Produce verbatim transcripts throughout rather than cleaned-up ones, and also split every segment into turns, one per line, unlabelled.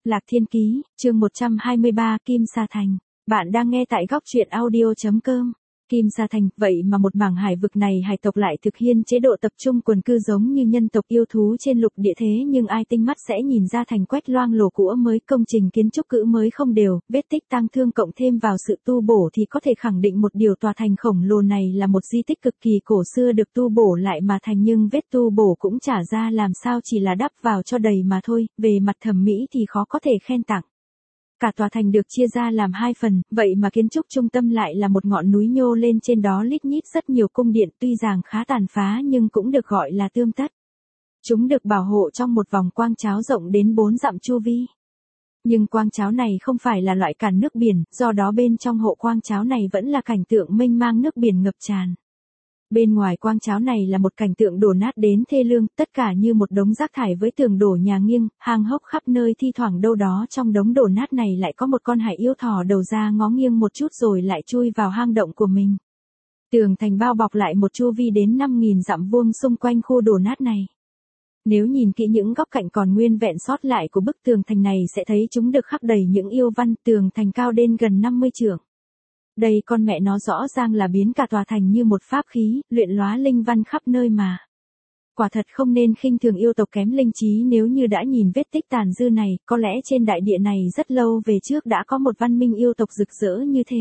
Lạc Thiên Ký, chương một trăm hai mươi ba, Kim Sa Thành. Bạn đang nghe tại góc truyện audio chấm com. Kim Sa Thành, vậy mà một mảng hải vực này hải tộc lại thực hiện chế độ tập trung quần cư giống như nhân tộc yêu thú trên lục địa thế nhưng ai tinh mắt sẽ nhìn ra thành quách loang lổ cũ mới, công trình kiến trúc cũ mới không đều, vết tích tang thương cộng thêm vào sự tu bổ thì có thể khẳng định một điều, tòa thành khổng lồ này là một di tích cực kỳ cổ xưa được tu bổ lại mà thành, nhưng vết tu bổ cũng chả ra làm sao, chỉ là đắp vào cho đầy mà thôi, về mặt thẩm mỹ thì khó có thể khen tặng. Cả tòa thành được chia ra làm hai phần, vậy mà kiến trúc trung tâm lại là một ngọn núi nhô lên, trên đó lít nhít rất nhiều cung điện, tuy rằng khá tàn phá nhưng cũng được gọi là tươm tất. Chúng được bảo hộ trong một vòng quang cháo rộng đến bốn dặm chu vi. Nhưng quang cháo này không phải là loại cản nước biển, do đó bên trong hộ quang cháo này vẫn là cảnh tượng mênh mang nước biển ngập tràn. Bên ngoài quang cháo này là một cảnh tượng đổ nát đến thê lương, tất cả như một đống rác thải với tường đổ nhà nghiêng, hang hốc khắp nơi, thi thoảng đâu đó trong đống đổ nát này lại có một con hải yêu thò đầu ra ngó nghiêng một chút rồi lại chui vào hang động của mình. Tường thành bao bọc lại một chu vi đến năm nghìn dặm vuông xung quanh khu đổ nát này. Nếu nhìn kỹ những góc cạnh còn nguyên vẹn sót lại của bức tường thành này sẽ thấy chúng được khắc đầy những yêu văn, tường thành cao đến gần năm mươi trượng. Đây con mẹ nó rõ ràng là biến cả tòa thành như một pháp khí, luyện lóa linh văn khắp nơi mà. Quả thật không nên khinh thường yêu tộc kém linh trí, nếu như đã nhìn vết tích tàn dư này, có lẽ trên đại địa này rất lâu về trước đã có một văn minh yêu tộc rực rỡ như thế.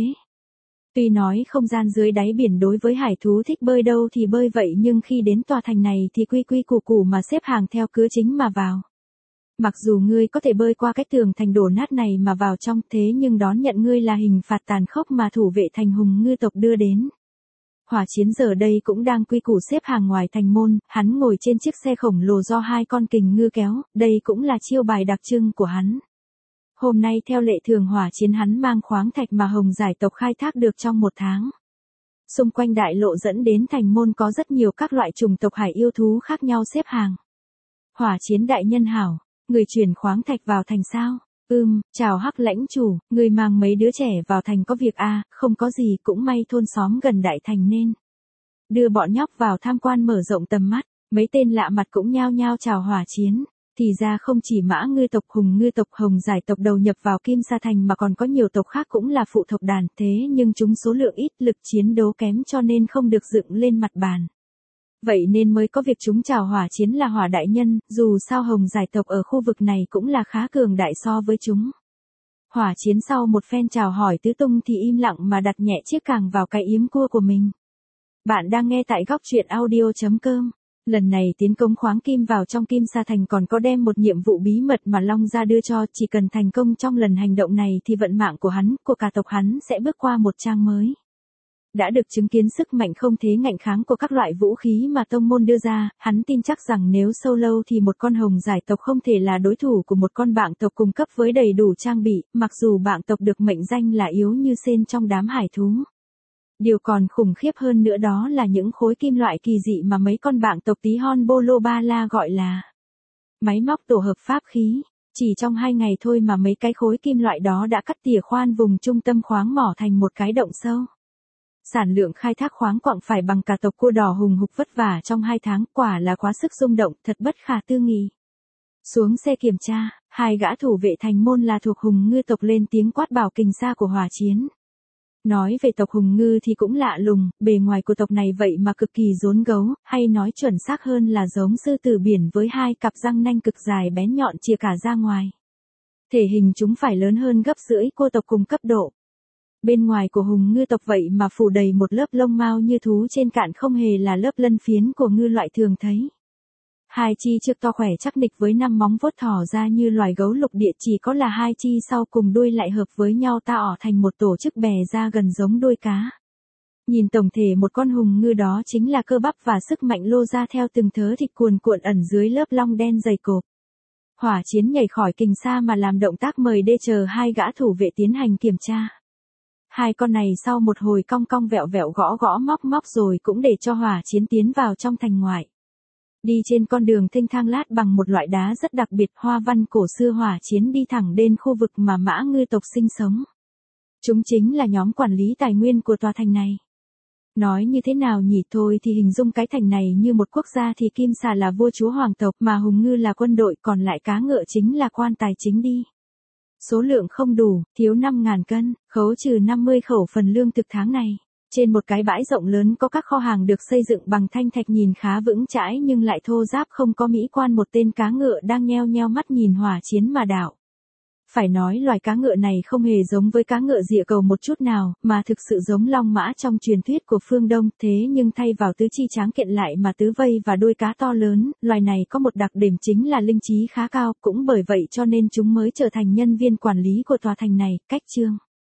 Tuy nói không gian dưới đáy biển đối với hải thú thích bơi đâu thì bơi vậy, nhưng khi đến tòa thành này thì quy quy củ củ mà xếp hàng theo cửa chính mà vào. Mặc dù ngươi có thể bơi qua cái tường thành đổ nát này mà vào trong, thế nhưng đón nhận ngươi là hình phạt tàn khốc mà thủ vệ thành hùng ngư tộc đưa đến. Hỏa Chiến giờ đây cũng đang quy củ xếp hàng ngoài thành môn, hắn ngồi trên chiếc xe khổng lồ do hai con kình ngư kéo, đây cũng là chiêu bài đặc trưng của hắn. Hôm nay theo lệ thường Hỏa Chiến hắn mang khoáng thạch mà Hồng Giải tộc khai thác được trong một tháng. Xung quanh đại lộ dẫn đến thành môn có rất nhiều các loại chủng tộc hải yêu thú khác nhau xếp hàng. Hỏa Chiến đại nhân hảo. Người chuyển khoáng thạch vào thành sao? Ừm, chào Hắc lãnh chủ, người mang mấy đứa trẻ vào thành có việc à? Không có gì, cũng may thôn xóm gần đại thành nên đưa bọn nhóc vào tham quan mở rộng tầm mắt. Mấy tên lạ mặt cũng nhao nhao chào Hỏa Chiến. Thì ra không chỉ Mã ngư tộc, Hùng ngư tộc, Hồng Giải tộc đầu nhập vào Kim Sa Thành mà còn có nhiều tộc khác cũng là phụ tộc đàn, thế nhưng chúng số lượng ít, lực chiến đấu kém cho nên không được dựng lên mặt bàn. Vậy nên mới có việc chúng chào Hỏa Chiến là Hỏa đại nhân, dù sao Hồng Giải tộc ở khu vực này cũng là khá cường đại so với chúng. Hỏa Chiến sau một phen chào hỏi tứ tung thì im lặng mà đặt nhẹ chiếc càng vào cái yếm cua của mình. Bạn đang nghe tại góc truyện audio chấm com. Lần này tiến công khoáng kim vào trong Kim Sa Thành còn có đem một nhiệm vụ bí mật mà Long Gia đưa cho, chỉ cần thành công trong lần hành động này thì vận mạng của hắn, của cả tộc hắn sẽ bước qua một trang mới. Đã được chứng kiến sức mạnh không thế ngạnh kháng của các loại vũ khí mà tông môn đưa ra, hắn tin chắc rằng nếu sâu lâu thì một con Hồng Giải tộc không thể là đối thủ của một con Bạng tộc cung cấp với đầy đủ trang bị, mặc dù Bạng tộc được mệnh danh là yếu như sên trong đám hải thú. Điều còn khủng khiếp hơn nữa đó là những khối kim loại kỳ dị mà mấy con Bạng tộc tí hon bô lô ba la gọi là máy móc tổ hợp pháp khí. Chỉ trong hai ngày thôi mà mấy cái khối kim loại đó đã cắt tỉa khoan vùng trung tâm khoáng mỏ thành một cái động sâu. Sản lượng khai thác khoáng quặng phải bằng cả tộc cua đỏ hùng hục vất vả trong hai tháng, quả là quá sức rung động, thật bất khả tư nghị. Xuống xe kiểm tra, hai gã thủ vệ thành môn là thuộc Hùng ngư tộc lên tiếng quát bảo kình xa của Hỏa Chiến. Nói về tộc Hùng ngư thì cũng lạ lùng, bề ngoài của tộc này vậy mà cực kỳ rốn gấu, hay nói chuẩn xác hơn là giống sư tử biển với hai cặp răng nanh cực dài bén nhọn chìa cả ra ngoài. Thể hình chúng phải lớn hơn gấp rưỡi cua tộc cùng cấp độ. Bên ngoài của Hùng ngư tộc vậy mà phủ đầy một lớp lông mao như thú trên cạn, không hề là lớp lân phiến của ngư loại thường thấy. Hai chi trước to khỏe chắc nịch với năm móng vuốt thỏ ra như loài gấu lục địa, chỉ có là hai chi sau cùng đuôi lại hợp với nhau tạo thành một tổ chức bè ra gần giống đuôi cá. Nhìn tổng thể một con hùng ngư đó chính là cơ bắp và sức mạnh lô ra theo từng thớ thịt cuồn cuộn ẩn dưới lớp lông đen dày cộp. Hỏa Chiến nhảy khỏi kình xa mà làm động tác mời đê chờ hai gã thủ vệ tiến hành kiểm tra. Hai con này sau một hồi cong cong vẹo vẹo gõ gõ móc móc rồi cũng để cho Hỏa Chiến tiến vào trong thành ngoại. Đi trên con đường thênh thang lát bằng một loại đá rất đặc biệt hoa văn cổ xưa, Hỏa Chiến đi thẳng đến khu vực mà Mã ngư tộc sinh sống. Chúng chính là nhóm quản lý tài nguyên của tòa thành này. Nói như thế nào nhỉ, thôi thì hình dung cái thành này như một quốc gia thì Kim Sa là vua chúa hoàng tộc mà Hùng ngư là quân đội, còn lại cá ngựa chính là quan tài chính đi. Số lượng không đủ, thiếu năm nghìn cân, khấu trừ năm mươi khẩu phần lương thực tháng này. Trên một cái bãi rộng lớn có các kho hàng được xây dựng bằng thanh thạch nhìn khá vững chãi nhưng lại thô ráp không có mỹ quan, một tên cá ngựa đang nheo nheo mắt nhìn hỏa chiến mà đảo. Phải nói loài cá ngựa này không hề giống với cá ngựa Dịa Cầu một chút nào, mà thực sự giống long mã trong truyền thuyết của phương Đông, thế nhưng thay vào tứ chi tráng kiện lại mà tứ vây và đuôi cá to lớn, loài này có một đặc điểm chính là linh trí khá cao, cũng bởi vậy cho nên chúng mới trở thành nhân viên quản lý của tòa thành này. Cách chương